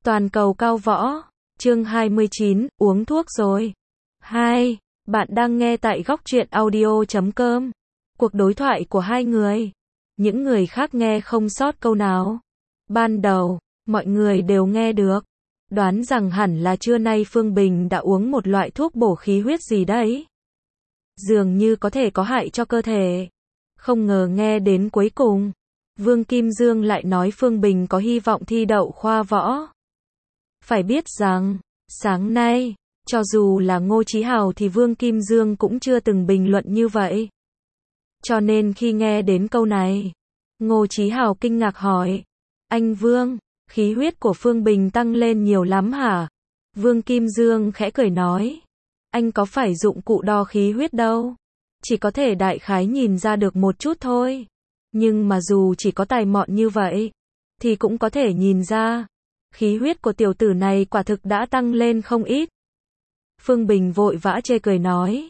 Toàn cầu cao võ, chương 29, uống thuốc rồi. 2. Bạn đang nghe tại góc truyện audio.com. Cuộc đối thoại của hai người. Những người khác nghe không sót câu nào. Ban đầu, mọi người đều nghe được. Đoán rằng hẳn là trưa nay Phương Bình đã uống một loại thuốc bổ khí huyết gì đấy. Dường như có thể có hại cho cơ thể. Không ngờ nghe đến cuối cùng, Vương Kim Dương lại nói Phương Bình có hy vọng thi đậu khoa võ. Phải biết rằng, sáng nay, cho dù là Ngô Chí Hào thì Vương Kim Dương cũng chưa từng bình luận như vậy. Cho nên khi nghe đến câu này, Ngô Chí Hào kinh ngạc hỏi, anh Vương, khí huyết của Phương Bình tăng lên nhiều lắm hả? Vương Kim Dương khẽ cười nói, anh có phải dụng cụ đo khí huyết đâu, chỉ có thể đại khái nhìn ra được một chút thôi. Nhưng mà dù chỉ có tài mọn như vậy, thì cũng có thể nhìn ra, khí huyết của tiểu tử này quả thực đã tăng lên không ít. Phương Bình vội vã chê cười nói,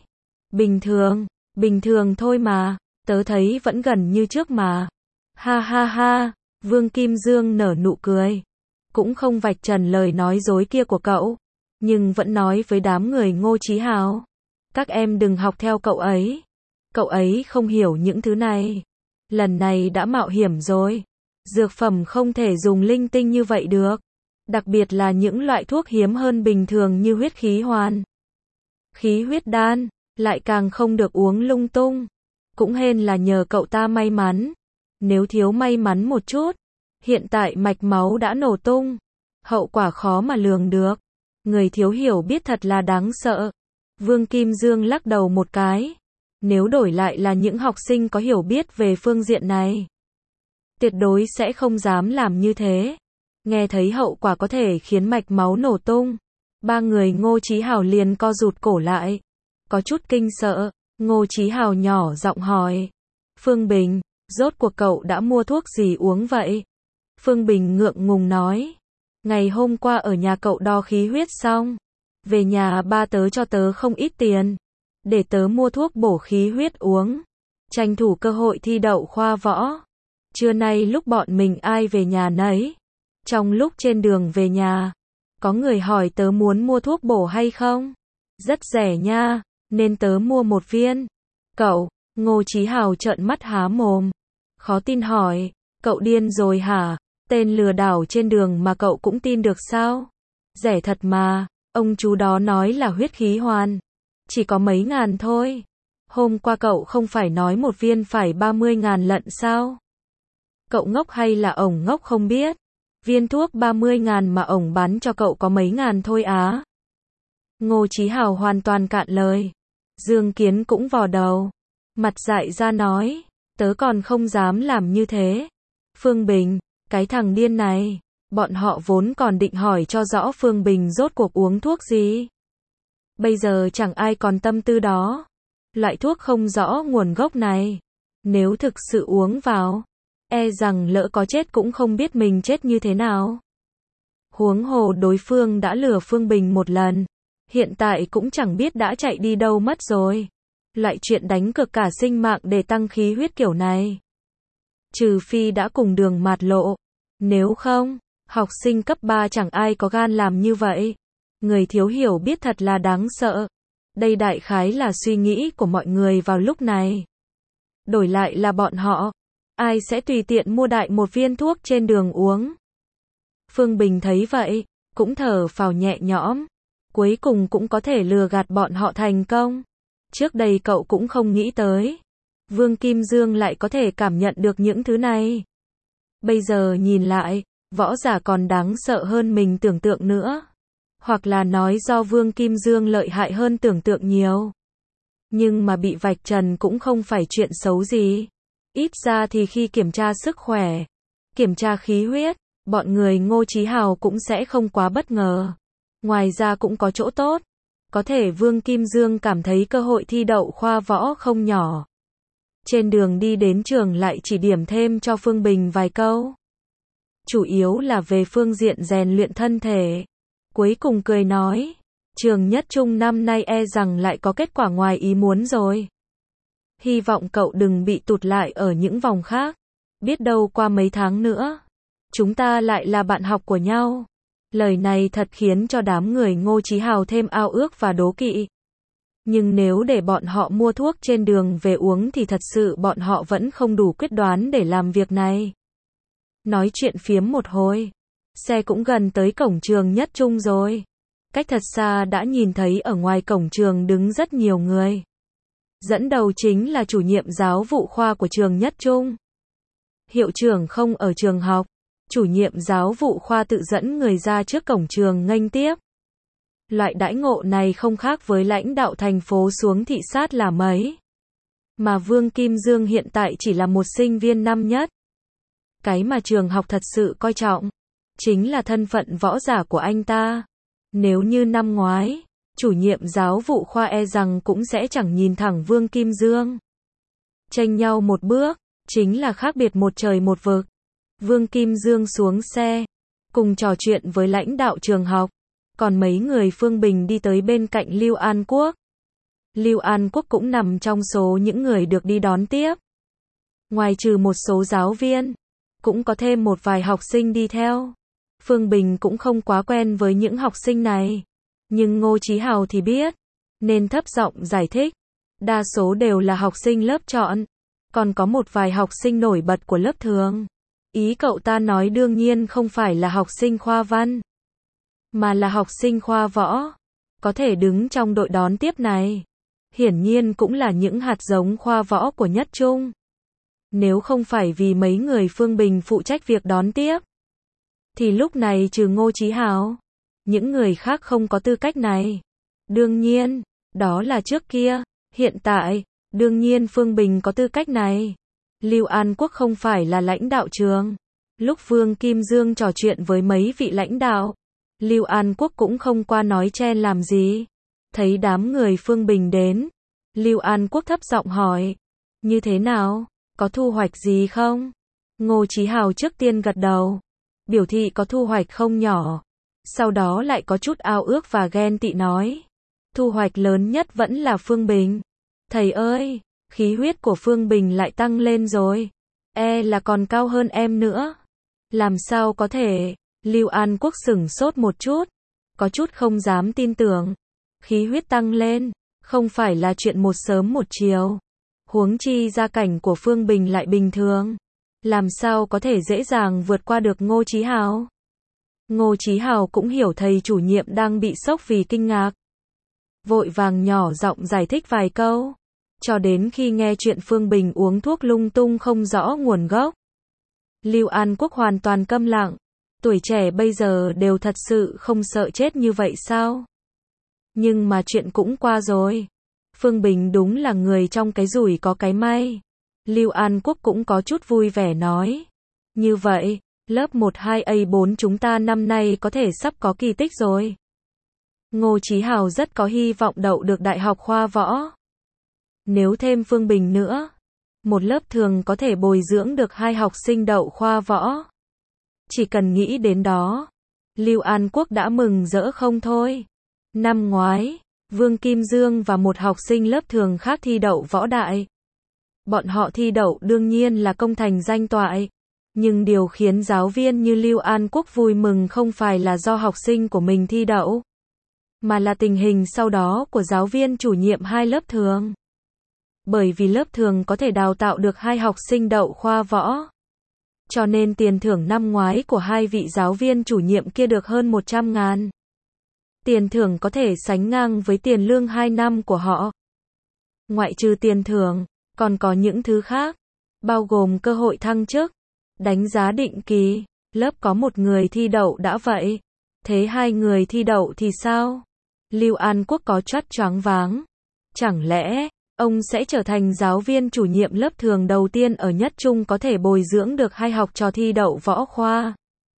bình thường thôi mà, tớ thấy vẫn gần như trước mà. Ha ha ha, Vương Kim Dương nở nụ cười, cũng không vạch trần lời nói dối kia của cậu, nhưng vẫn nói với đám người Ngô Chí Hào, các em đừng học theo cậu ấy không hiểu những thứ này. Lần này đã mạo hiểm rồi, dược phẩm không thể dùng linh tinh như vậy được, đặc biệt là những loại thuốc hiếm hơn bình thường như huyết khí hoàn, khí huyết đan, lại càng không được uống lung tung. Cũng hên là nhờ cậu ta may mắn, nếu thiếu may mắn một chút, hiện tại mạch máu đã nổ tung, hậu quả khó mà lường được. Người thiếu hiểu biết thật là đáng sợ. Vương Kim Dương lắc đầu một cái. Nếu đổi lại là những học sinh có hiểu biết về phương diện này, tuyệt đối sẽ không dám làm như thế. Nghe thấy hậu quả có thể khiến mạch máu nổ tung, ba người Ngô Chí Hào liền co rụt cổ lại, có chút kinh sợ. Ngô Chí Hào nhỏ giọng hỏi, Phương Bình, rốt cuộc cậu đã mua thuốc gì uống vậy? Phương Bình ngượng ngùng nói, ngày hôm qua ở nhà cậu đo khí huyết xong, về nhà ba tớ cho tớ không ít tiền, để tớ mua thuốc bổ khí huyết uống, tranh thủ cơ hội thi đậu khoa võ. Trưa nay lúc bọn mình ai về nhà nấy, trong lúc trên đường về nhà, có người hỏi tớ muốn mua thuốc bổ hay không? Rất rẻ nha, nên tớ mua một viên. Cậu, Ngô Chí Hào trợn mắt há mồm, khó tin hỏi, cậu điên rồi hả? Tên lừa đảo trên đường mà cậu cũng tin được sao? Rẻ thật mà, ông chú đó nói là huyết khí hoàn, chỉ có mấy ngàn thôi. Hôm qua cậu không phải nói một viên phải 30.000 lận sao? Cậu ngốc hay là ổng ngốc không biết? Viên thuốc 30.000 mà ổng bán cho cậu có mấy ngàn thôi á. Ngô Chí Hào hoàn toàn cạn lời. Dương Kiến cũng vò đầu, mặt dại ra nói, tớ còn không dám làm như thế. Phương Bình, cái thằng điên này. Bọn họ vốn còn định hỏi cho rõ Phương Bình rốt cuộc uống thuốc gì. Bây giờ chẳng ai còn tâm tư đó. Loại thuốc không rõ nguồn gốc này, nếu thực sự uống vào, e rằng lỡ có chết cũng không biết mình chết như thế nào. Huống hồ đối phương đã lừa Phương Bình một lần, hiện tại cũng chẳng biết đã chạy đi đâu mất rồi. Loại chuyện đánh cược cả sinh mạng để tăng khí huyết kiểu này, trừ phi đã cùng đường mạt lộ, nếu không, học sinh cấp 3 chẳng ai có gan làm như vậy. Người thiếu hiểu biết thật là đáng sợ. Đây đại khái là suy nghĩ của mọi người vào lúc này. Đổi lại là bọn họ, ai sẽ tùy tiện mua đại một viên thuốc trên đường uống. Phương Bình thấy vậy, cũng thở phào nhẹ nhõm. Cuối cùng cũng có thể lừa gạt bọn họ thành công. Trước đây cậu cũng không nghĩ tới, Vương Kim Dương lại có thể cảm nhận được những thứ này. Bây giờ nhìn lại, võ giả còn đáng sợ hơn mình tưởng tượng nữa. Hoặc là nói do Vương Kim Dương lợi hại hơn tưởng tượng nhiều. Nhưng mà bị vạch trần cũng không phải chuyện xấu gì. Ít ra thì khi kiểm tra sức khỏe, kiểm tra khí huyết, bọn người Ngô Chí Hào cũng sẽ không quá bất ngờ. Ngoài ra cũng có chỗ tốt. Có thể Vương Kim Dương cảm thấy cơ hội thi đậu khoa võ không nhỏ. Trên đường đi đến trường lại chỉ điểm thêm cho Phương Bình vài câu. Chủ yếu là về phương diện rèn luyện thân thể. Cuối cùng cười nói, trường nhất trung năm nay e rằng lại có kết quả ngoài ý muốn rồi. Hy vọng cậu đừng bị tụt lại ở những vòng khác. Biết đâu qua mấy tháng nữa, chúng ta lại là bạn học của nhau. Lời này thật khiến cho đám người Ngô Chí Hào thêm ao ước và đố kỵ. Nhưng nếu để bọn họ mua thuốc trên đường về uống thì thật sự bọn họ vẫn không đủ quyết đoán để làm việc này. Nói chuyện phiếm một hồi, xe cũng gần tới cổng trường Nhất Trung rồi. Cách thật xa đã nhìn thấy ở ngoài cổng trường đứng rất nhiều người. Dẫn đầu chính là chủ nhiệm giáo vụ khoa của trường Nhất Trung. Hiệu trưởng không ở trường học, chủ nhiệm giáo vụ khoa tự dẫn người ra trước cổng trường nghênh tiếp. Loại đãi ngộ này không khác với lãnh đạo thành phố xuống thị sát là mấy. Mà Vương Kim Dương hiện tại chỉ là một sinh viên năm nhất. Cái mà trường học thật sự coi trọng chính là thân phận võ giả của anh ta. Nếu như năm ngoái, chủ nhiệm giáo vụ khoa e rằng cũng sẽ chẳng nhìn thẳng Vương Kim Dương. Chênh nhau một bước, chính là khác biệt một trời một vực. Vương Kim Dương xuống xe, cùng trò chuyện với lãnh đạo trường học. Còn mấy người Phương Bình đi tới bên cạnh Lưu An Quốc. Lưu An Quốc cũng nằm trong số những người được đi đón tiếp. Ngoài trừ một số giáo viên, cũng có thêm một vài học sinh đi theo. Phương Bình cũng không quá quen với những học sinh này. Nhưng Ngô Chí Hào thì biết, nên thấp giọng giải thích. Đa số đều là học sinh lớp chọn. Còn có một vài học sinh nổi bật của lớp thường. Ý cậu ta nói đương nhiên không phải là học sinh khoa văn, mà là học sinh khoa võ. Có thể đứng trong đội đón tiếp này. Hiển nhiên cũng là những hạt giống khoa võ của Nhất Trung. Nếu không phải vì mấy người Phương Bình phụ trách việc đón tiếp, thì lúc này trừ Ngô Chí Hào, những người khác không có tư cách này. Đương nhiên, đó là trước kia. Hiện tại, đương nhiên Phương Bình có tư cách này. Lưu An Quốc không phải là lãnh đạo trường. Lúc Vương Kim Dương trò chuyện với mấy vị lãnh đạo, Lưu An Quốc cũng không qua nói chen làm gì. Thấy đám người Phương Bình đến, Lưu An Quốc thấp giọng hỏi, như thế nào, có thu hoạch gì không? Ngô Chí Hào trước tiên gật đầu, biểu thị có thu hoạch không nhỏ. Sau đó lại có chút ao ước và ghen tị nói, thu hoạch lớn nhất vẫn là Phương Bình. Thầy ơi, khí huyết của Phương Bình lại tăng lên rồi. E là còn cao hơn em nữa. Làm sao có thể? Lưu An Quốc sửng sốt một chút, có chút không dám tin tưởng. Khí huyết tăng lên, không phải là chuyện một sớm một chiều. Huống chi gia cảnh của Phương Bình lại bình thường. Làm sao có thể dễ dàng vượt qua được Ngô Chí Hào? Ngô Chí Hào cũng hiểu thầy chủ nhiệm đang bị sốc vì kinh ngạc. Vội vàng nhỏ giọng giải thích vài câu. Cho đến khi nghe chuyện Phương Bình uống thuốc lung tung không rõ nguồn gốc. Lưu An Quốc hoàn toàn câm lặng. Tuổi trẻ bây giờ đều thật sự không sợ chết như vậy sao? Nhưng mà chuyện cũng qua rồi. Phương Bình đúng là người trong cái rủi có cái may. Lưu An Quốc cũng có chút vui vẻ nói. Như vậy, lớp 12A4 chúng ta năm nay có thể sắp có kỳ tích rồi. Ngô Chí Hào rất có hy vọng đậu được Đại học khoa võ. Nếu thêm Phương Bình nữa, một lớp thường có thể bồi dưỡng được 2 học sinh đậu khoa võ. Chỉ cần nghĩ đến đó, Lưu An Quốc đã mừng rỡ không thôi. Năm ngoái, Vương Kim Dương và một học sinh lớp thường khác thi đậu võ đại. Bọn họ thi đậu đương nhiên là công thành danh toại. Nhưng điều khiến giáo viên như Lưu An Quốc vui mừng không phải là do học sinh của mình thi đậu, mà là tình hình sau đó của giáo viên chủ nhiệm 2 lớp thường. Bởi vì lớp thường có thể đào tạo được 2 học sinh đậu khoa võ. Cho nên tiền thưởng năm ngoái của 2 vị giáo viên chủ nhiệm kia được hơn 100.000. Tiền thưởng có thể sánh ngang với tiền lương 2 năm của họ. Ngoại trừ tiền thưởng, còn có những thứ khác, bao gồm cơ hội thăng chức, đánh giá định kỳ. Lớp có một người thi đậu đã vậy. Thế 2 người thi đậu thì sao? Lưu An Quốc có chút choáng váng. Chẳng lẽ ông sẽ trở thành giáo viên chủ nhiệm lớp thường đầu tiên ở Nhất Trung có thể bồi dưỡng được 2 học trò thi đậu võ khoa?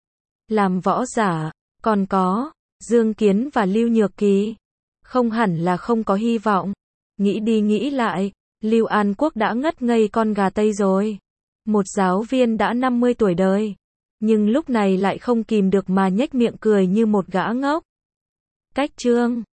Làm võ giả, còn có Dương Kiến và Lưu Nhược Kỳ. Không hẳn là không có hy vọng. Nghĩ đi nghĩ lại, Lưu An Quốc đã ngất ngây con gà Tây rồi. Một giáo viên đã 50 tuổi đời, nhưng lúc này lại không kìm được mà nhếch miệng cười như một gã ngốc. Cách chương